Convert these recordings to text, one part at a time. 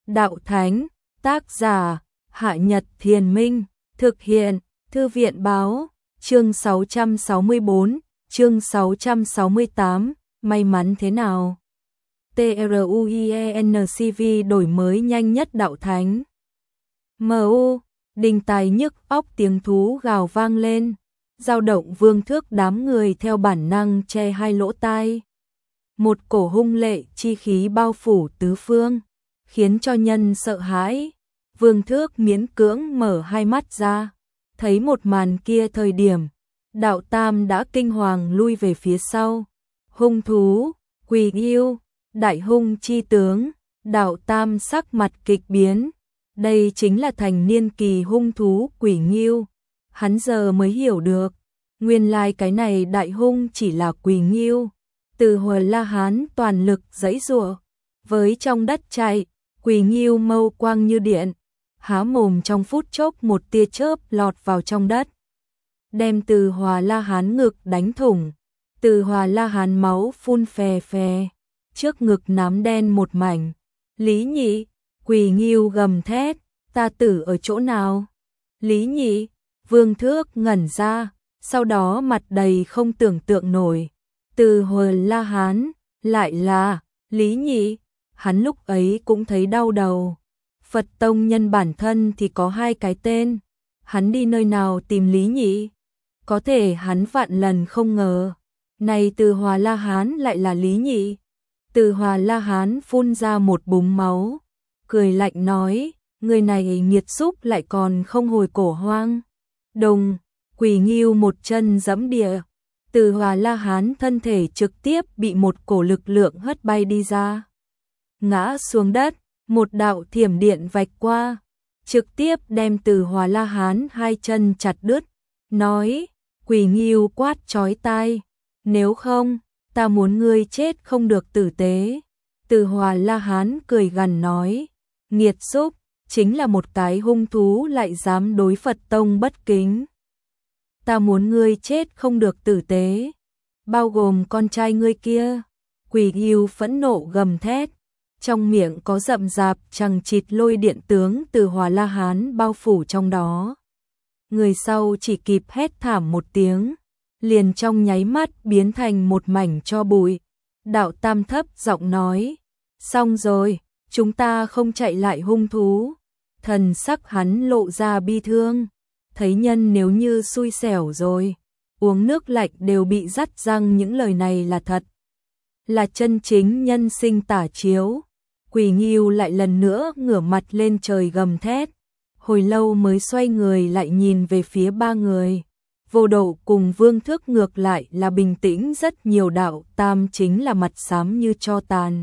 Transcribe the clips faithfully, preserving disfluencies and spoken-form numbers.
Đạo Thánh, tác giả, Hạ Nhật Thiền Minh, thực hiện, Thư viện Báo, chương sáu trăm sáu mươi tư, chương sáu trăm sáu mươi tám, may mắn thế nào? TRUIENCV đổi mới nhanh nhất Đạo Thánh. em u, đình tài nhức óc tiếng thú gào vang lên, dao động vương thước đám người theo bản năng che hai lỗ tai. Một cổ hung lệ chi khí bao phủ tứ phương, khiến cho nhân sợ hãi. Vương thước miễn cưỡng mở hai mắt ra, thấy một màn kia thời điểm, Đạo Tam đã kinh hoàng lui về phía sau. Hung thú, Quỳ Ngưu, đại hung chi tướng, Đạo Tam sắc mặt kịch biến. Đây chính là thành niên kỳ hung thú Quỷ Ngưu. Hắn giờ mới hiểu được, nguyên lai cái này đại hung chỉ là Quỳ Ngưu. Từ hồi La Hán toàn lực giãy giụa, với trong đất chạy, Quỳ Ngưu mâu quang như điện, há mồm trong phút chốc một tia chớp lọt vào trong đất, đem Từ Hòa La Hán ngực đánh thủng. Từ Hòa La Hán máu phun phè phè, trước ngực nám đen một mảnh. Lý Nhị, Quỳ Ngưu gầm thét, ta tử ở chỗ nào? Lý Nhị, Vương Thước ngẩn ra, sau đó mặt đầy không tưởng tượng nổi. Từ Hòa La Hán, lại là Lý Nhị, hắn lúc ấy cũng thấy đau đầu. Phật tông nhân bản thân thì có hai cái tên, hắn đi nơi nào tìm Lý Nhị? Có thể hắn vạn lần không ngờ, này Từ Hòa La Hán lại là Lý Nhị. Từ Hòa La Hán phun ra một búng máu, cười lạnh nói, người này nghiệt xúc lại còn không hồi cổ hoang. Đồng, Quỳ Ngưu một chân giẫm địa, Từ Hòa La Hán thân thể trực tiếp bị một cổ lực lượng hất bay đi ra, ngã xuống đất. Một đạo thiểm điện vạch qua, trực tiếp đem Từ Hòa La Hán hai chân chặt đứt, nói, Quỳ Ngưu quát chói tai, nếu không, ta muốn ngươi chết không được tử tế. Từ Hòa La Hán cười gằn nói, nghiệt xúc, chính là một cái hung thú lại dám đối Phật tông bất kính. Ta muốn ngươi chết không được tử tế, bao gồm con trai ngươi kia. Quỳ Ngưu phẫn nộ gầm thét, trong miệng có rậm rạp chằng chịt lôi điện tướng Từ Hòa La Hán bao phủ trong đó. Người sau chỉ kịp hét thảm một tiếng, liền trong nháy mắt biến thành một mảnh tro bụi. Đạo Tam thấp giọng nói, xong rồi, chúng ta không chạy lại hung thú. Thần sắc hắn lộ ra bi thương, thấy nhân nếu như xui xẻo rồi, uống nước lạnh đều bị rắt răng. Những lời này là thật, là chân chính nhân sinh tả chiếu. Quỳ Ngưu lại lần nữa ngửa mặt lên trời gầm thét, hồi lâu mới xoay người lại nhìn về phía ba người. Vô Độ cùng Vương Thước ngược lại là bình tĩnh rất nhiều. Đạo Tam chính là mặt xám như tro tàn.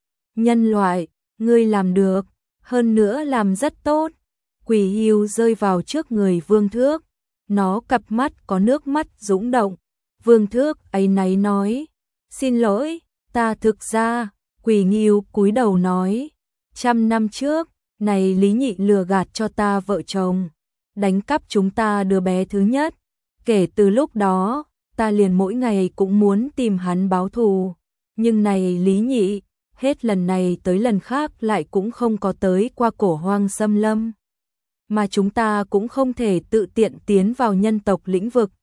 Nhân loại, ngươi làm được, hơn nữa làm rất tốt. Quỳ Ngưu rơi vào trước người Vương Thước, nó cặp mắt có nước mắt dũng động. Vương Thước áy náy nói, xin lỗi, ta thực ra. Quỳ Ngưu cúi đầu nói, trăm năm trước, này Lý Nhị lừa gạt cho ta vợ chồng, đánh cắp chúng ta đứa bé thứ nhất. Kể từ lúc đó, ta liền mỗi ngày cũng muốn tìm hắn báo thù. Nhưng này Lý Nhị, hết lần này tới lần khác lại cũng không có tới qua cổ hoang xâm lâm. Mà chúng ta cũng không thể tự tiện tiến vào nhân tộc lĩnh vực.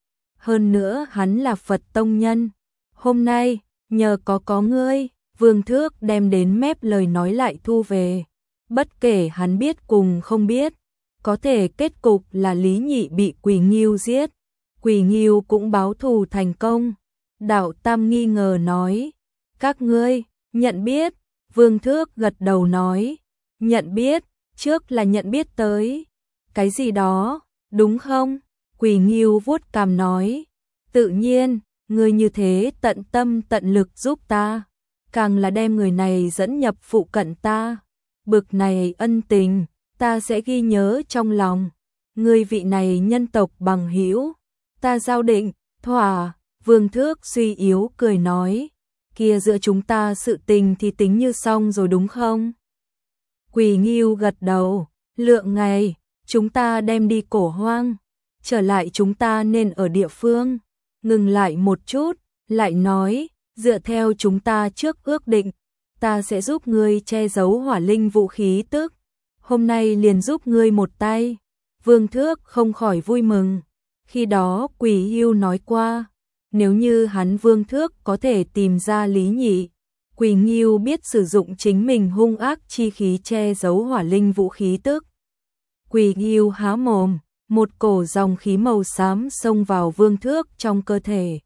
Hơn nữa hắn là Phật tông nhân. Hôm nay, nhờ có có ngươi, Vương Thước đem đến mép lời nói lại thu về. Bất kể hắn biết cùng không biết, có thể kết cục là Lý Nhị bị Quỳ Ngưu giết. Quỳ Ngưu cũng báo thù thành công. Đạo Tam nghi ngờ nói, các ngươi nhận biết? Vương Thước gật đầu nói, nhận biết, trước là nhận biết tới cái gì đó, đúng không? Quỳ Ngưu vuốt cằm nói, tự nhiên, ngươi như thế tận tâm tận lực giúp ta, càng là đem người này dẫn nhập phụ cận ta. Bực này ân tình, ta sẽ ghi nhớ trong lòng. Ngươi vị này nhân tộc bằng hữu, ta giao định, thỏa. Vương Thước suy yếu cười nói, kia giữa chúng ta sự tình thì tính như xong rồi đúng không? Quỳ Ngưu gật đầu, lượng ngày, chúng ta đem đi cổ hoang, trở lại chúng ta nên ở địa phương. Ngừng lại một chút, lại nói, dựa theo chúng ta trước ước định, ta sẽ giúp ngươi che giấu hỏa linh vũ khí tức. Hôm nay liền giúp ngươi một tay. Vương Thước không khỏi vui mừng. Khi đó Quỳ Hưu nói qua, nếu như hắn Vương Thước có thể tìm ra Lý Nhị, Quỳ Nghiêu biết sử dụng chính mình hung ác chi khí che giấu hỏa linh vũ khí tức. Quỳ Nghiêu há mồm, một cổ dòng khí màu xám xông vào Vương Thước trong cơ thể,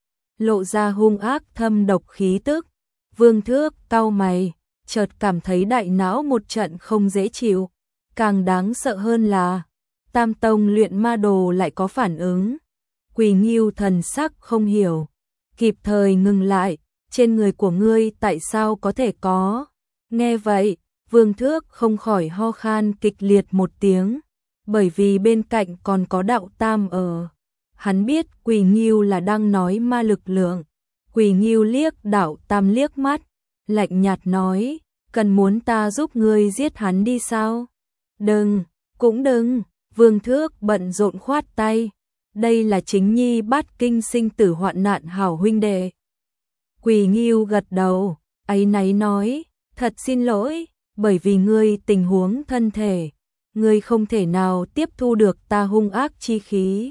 lộ ra hung ác thâm độc khí tức. Vương Thước cau mày, chợt cảm thấy đại não một trận không dễ chịu. Càng đáng sợ hơn là Tam Tông luyện ma đồ lại có phản ứng. Quỳ Nghiêu thần sắc không hiểu, kịp thời ngừng lại, trên người của ngươi tại sao có thể có? Nghe vậy, Vương Thước không khỏi ho khan kịch liệt một tiếng, bởi vì bên cạnh còn có Đạo Tam ở. Hắn biết Quỳ Nghiêu là đang nói ma lực lượng. Quỳ Nghiêu liếc Đạo Tam liếc mắt, lạnh nhạt nói, cần muốn ta giúp ngươi giết hắn đi sao? Đừng, cũng đừng. Vương Thước bận rộn khoát tay, đây là chính nhi bát kinh sinh tử hoạn nạn hảo huynh đệ. Quỳ Nghiêu gật đầu, áy náy nói, thật xin lỗi, bởi vì ngươi tình huống thân thể, ngươi không thể nào tiếp thu được ta hung ác chi khí.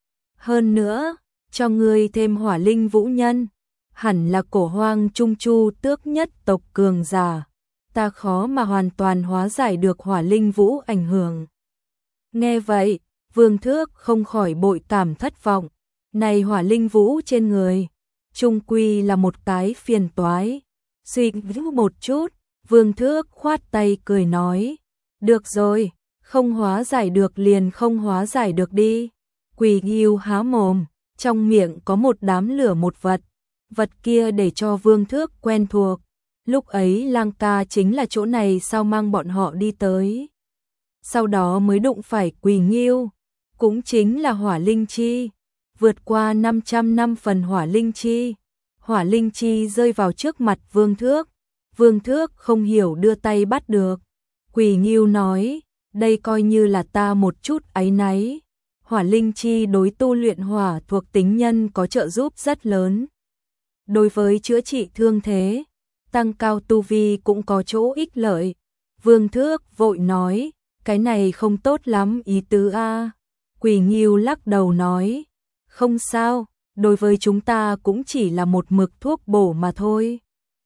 Hơn nữa, cho ngươi thêm hỏa linh vũ nhân, hẳn là cổ hoang trung chu tước nhất tộc cường giả, ta khó mà hoàn toàn hóa giải được hỏa linh vũ ảnh hưởng. Nghe vậy, Vương Thước không khỏi bội cảm thất vọng, này hỏa linh vũ trên người, chung quy là một cái phiền toái. Suy nghĩ một chút, Vương Thước khoát tay cười nói, được rồi, không hóa giải được liền không hóa giải được đi. Quỳ Nghiêu há mồm, trong miệng có một đám lửa một vật, vật kia để cho Vương Thước quen thuộc. Lúc ấy Lang ca chính là chỗ này sao mang bọn họ đi tới. Sau đó mới đụng phải Quỳ Nghiêu, cũng chính là hỏa linh chi, vượt qua năm trăm năm phần hỏa linh chi. Hỏa linh chi rơi vào trước mặt Vương Thước, Vương Thước không hiểu đưa tay bắt được. Quỳ Nghiêu nói, đây coi như là ta một chút áy náy. Hỏa linh chi đối tu luyện hỏa thuộc tính nhân có trợ giúp rất lớn. Đối với chữa trị thương thế, tăng cao tu vi cũng có chỗ ích lợi. Vương Thước vội nói, cái này không tốt lắm ý tứ a. Quỳ Nghiêu lắc đầu nói, không sao, đối với chúng ta cũng chỉ là một mực thuốc bổ mà thôi.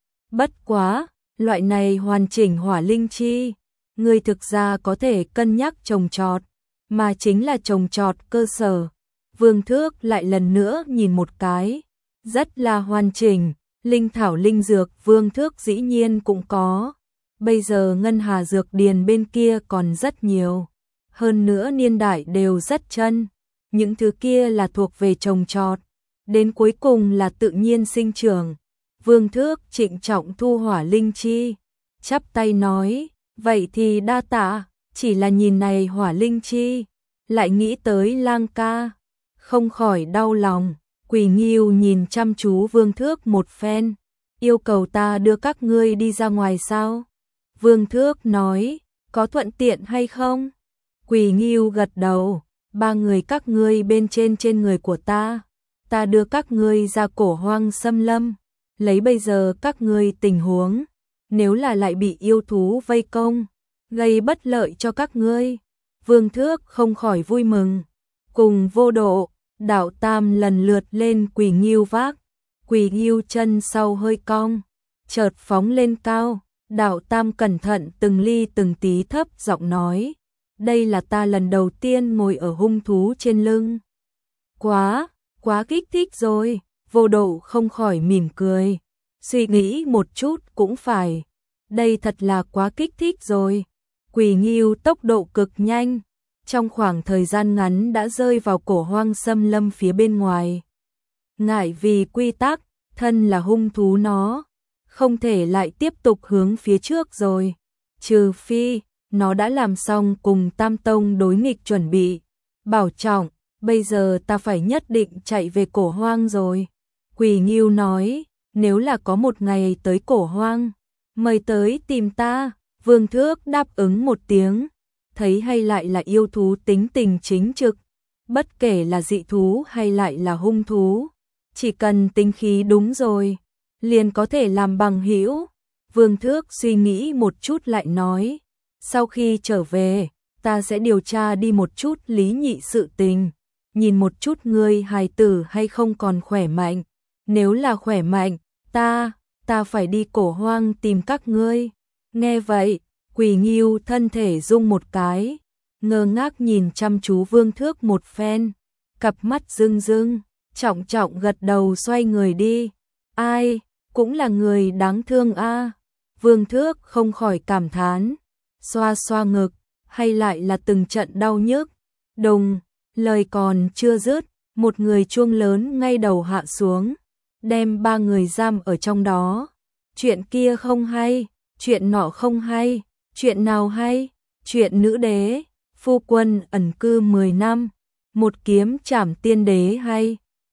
Bất quá, loại này hoàn chỉnh hỏa linh chi, người thực ra có thể cân nhắc trồng trọt, mà chính là trồng trọt cơ sở. Vương Thước lại lần nữa nhìn một cái, rất là hoàn chỉnh, linh thảo linh dược Vương Thước dĩ nhiên cũng có. Bây giờ Ngân Hà dược điền bên kia còn rất nhiều, hơn nữa niên đại đều rất chân, những thứ kia là thuộc về trồng trọt, đến cuối cùng là tự nhiên sinh trưởng. Vương Thước trịnh trọng thu hỏa linh chi, chắp tay nói, vậy thì đa tạ, chỉ là nhìn này hỏa linh chi, lại nghĩ tới Lang ca, không khỏi đau lòng. Quỳ Nghiêu nhìn chăm chú Vương Thước một phen, yêu cầu ta đưa các ngươi đi ra ngoài sao? Vương Thước nói, có thuận tiện hay không? Quỳ Nghiêu gật đầu, ba người các ngươi bên trên trên người của ta, ta đưa các ngươi ra cổ hoang xâm lâm, lấy bây giờ các ngươi tình huống, nếu là lại bị yêu thú vây công, gây bất lợi cho các ngươi. Vương Thước không khỏi vui mừng, cùng Vô Độ, Đạo Tam lần lượt lên Quỳ Nghiêu vác. Quỳ Nghiêu chân sau hơi cong, chợt phóng lên cao. Đạo Tam cẩn thận từng ly từng tí thấp giọng nói, đây là ta lần đầu tiên ngồi ở hung thú trên lưng. Quá, quá kích thích rồi. Vô Độ không khỏi mỉm cười, suy nghĩ một chút cũng phải, đây thật là quá kích thích rồi. Quỳ Nghiêu tốc độ cực nhanh, trong khoảng thời gian ngắn đã rơi vào cổ hoang xâm lâm phía bên ngoài. Ngại vì quy tắc, thân là hung thú nó không thể lại tiếp tục hướng phía trước rồi, trừ phi nó đã làm xong cùng Tam Tông đối nghịch chuẩn bị. Bảo trọng, bây giờ ta phải nhất định chạy về cổ hoang rồi. Quỳ Nghiêu nói, nếu là có một ngày tới cổ hoang, mời tới tìm ta. Vương Thước đáp ứng một tiếng, thấy hay lại là yêu thú tính tình chính trực, bất kể là dị thú hay lại là hung thú, chỉ cần tính khí đúng rồi, liền có thể làm bằng hữu. Vương Thước suy nghĩ một chút lại nói, sau khi trở về, ta sẽ điều tra đi một chút Lý Nhị sự tình, nhìn một chút ngươi hài tử hay không còn khỏe mạnh, nếu là khỏe mạnh, ta, ta phải đi Cổ Hoang tìm các ngươi. Nghe vậy, Quỳ Ngưu thân thể rung một cái, ngơ ngác nhìn chăm chú Vương Thước một phen, cặp mắt rưng rưng, trọng trọng gật đầu xoay người đi. Ai, cũng là người đáng thương a. Vương Thước không khỏi cảm thán, xoa xoa ngực, hay lại là từng trận đau nhức. Đùng, lời còn chưa dứt, một người chuông lớn ngay đầu hạ xuống, đem ba người giam ở trong đó. Chuyện kia không hay, chuyện nọ không hay, chuyện nào hay? Chuyện nữ đế, phu quân ẩn cư mười năm, một kiếm trảm tiên đế hay?